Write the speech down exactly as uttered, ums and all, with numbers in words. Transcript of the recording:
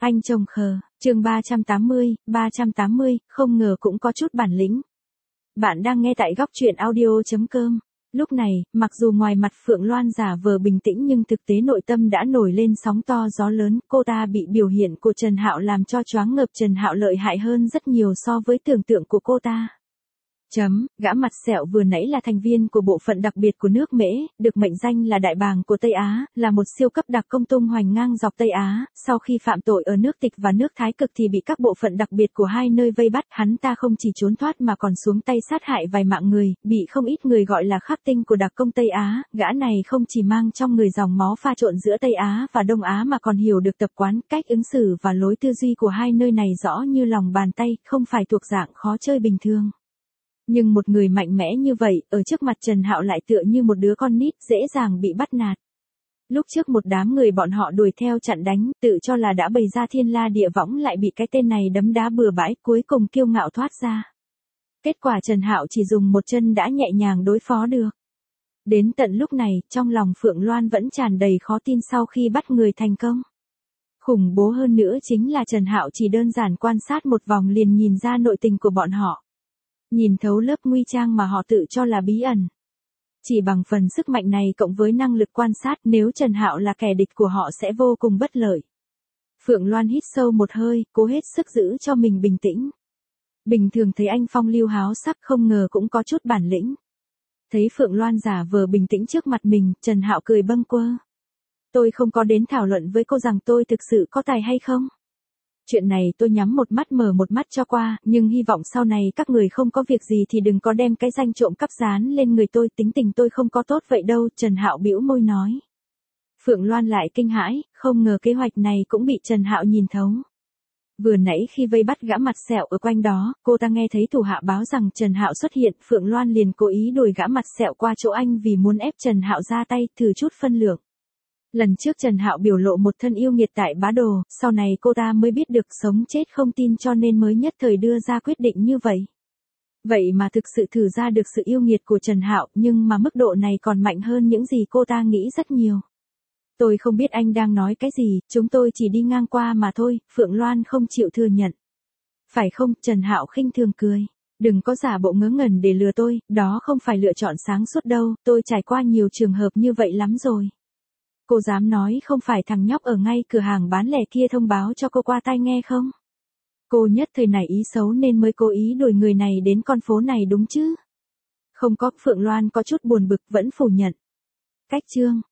Anh chồng khờ, chương ba trăm tám mươi, ba trăm tám mươi, không ngờ cũng có chút bản lĩnh. Bạn đang nghe tại góc truyện audio chấm com. Lúc này, mặc dù ngoài mặt Phượng Loan giả vờ bình tĩnh nhưng thực tế nội tâm đã nổi lên sóng to gió lớn, cô ta bị biểu hiện của Trần Hạo làm cho choáng ngợp. Trần Hạo lợi hại hơn rất nhiều so với tưởng tượng của cô ta. Chấm, gã mặt sẹo vừa nãy là thành viên của bộ phận đặc biệt của nước Mễ, được mệnh danh là đại bàng của Tây Á, là một siêu cấp đặc công tung hoành ngang dọc Tây Á, sau khi phạm tội ở nước Tịch và nước Thái Cực thì bị các bộ phận đặc biệt của hai nơi vây bắt, hắn ta không chỉ trốn thoát mà còn xuống tay sát hại vài mạng người, bị không ít người gọi là khắc tinh của đặc công Tây Á, gã này không chỉ mang trong người dòng máu pha trộn giữa Tây Á và Đông Á mà còn hiểu được tập quán, cách ứng xử và lối tư duy của hai nơi này rõ như lòng bàn tay, không phải thuộc dạng khó chơi bình thường. Nhưng một người mạnh mẽ như vậy, ở trước mặt Trần Hạo lại tựa như một đứa con nít, dễ dàng bị bắt nạt. Lúc trước một đám người bọn họ đuổi theo chặn đánh, tự cho là đã bày ra thiên la địa võng lại bị cái tên này đấm đá bừa bãi, cuối cùng kiêu ngạo thoát ra. Kết quả Trần Hạo chỉ dùng một chân đã nhẹ nhàng đối phó được. Đến tận lúc này, trong lòng Phượng Loan vẫn tràn đầy khó tin sau khi bắt người thành công. Khủng bố hơn nữa chính là Trần Hạo chỉ đơn giản quan sát một vòng liền nhìn ra nội tình của bọn họ. Nhìn thấu lớp nguy trang mà họ tự cho là bí ẩn. Chỉ bằng phần sức mạnh này cộng với năng lực quan sát, nếu Trần Hạo là kẻ địch của họ sẽ vô cùng bất lợi. Phượng Loan hít sâu một hơi, cố hết sức giữ cho mình bình tĩnh. Bình thường thấy anh phong lưu háo sắc, không ngờ cũng có chút bản lĩnh. Thấy Phượng Loan giả vờ bình tĩnh trước mặt mình, Trần Hạo cười bâng quơ. Tôi không có đến thảo luận với cô rằng tôi thực sự có tài hay không. Chuyện này tôi nhắm một mắt mở một mắt cho qua, nhưng hy vọng sau này các người không có việc gì thì đừng có đem cái danh trộm cắp dán lên người tôi, tính tình tôi không có tốt vậy đâu, Trần Hạo bĩu môi nói. Phượng Loan lại kinh hãi, không ngờ kế hoạch này cũng bị Trần Hạo nhìn thấu. Vừa nãy khi vây bắt gã mặt sẹo ở quanh đó, cô ta nghe thấy thủ hạ báo rằng Trần Hạo xuất hiện, Phượng Loan liền cố ý đuổi gã mặt sẹo qua chỗ anh vì muốn ép Trần Hạo ra tay, thử chút phân lượng. Lần trước Trần Hạo biểu lộ một thân yêu nghiệt tại Bá Đồ, sau này cô ta mới biết được sống chết không tin cho nên mới nhất thời đưa ra quyết định như vậy. Vậy mà thực sự thử ra được sự yêu nghiệt của Trần Hạo, nhưng mà mức độ này còn mạnh hơn những gì cô ta nghĩ rất nhiều. Tôi không biết anh đang nói cái gì, chúng tôi chỉ đi ngang qua mà thôi, Phượng Loan không chịu thừa nhận. Phải không, Trần Hạo khinh thường cười. Đừng có giả bộ ngớ ngẩn để lừa tôi, đó không phải lựa chọn sáng suốt đâu, tôi trải qua nhiều trường hợp như vậy lắm rồi. Cô dám nói không phải thằng nhóc ở ngay cửa hàng bán lẻ kia thông báo cho cô qua tai nghe không? Cô nhất thời nảy ý xấu nên mới cố ý đuổi người này đến con phố này đúng chứ? Không có, Phượng Loan có chút buồn bực vẫn phủ nhận. Cách chương.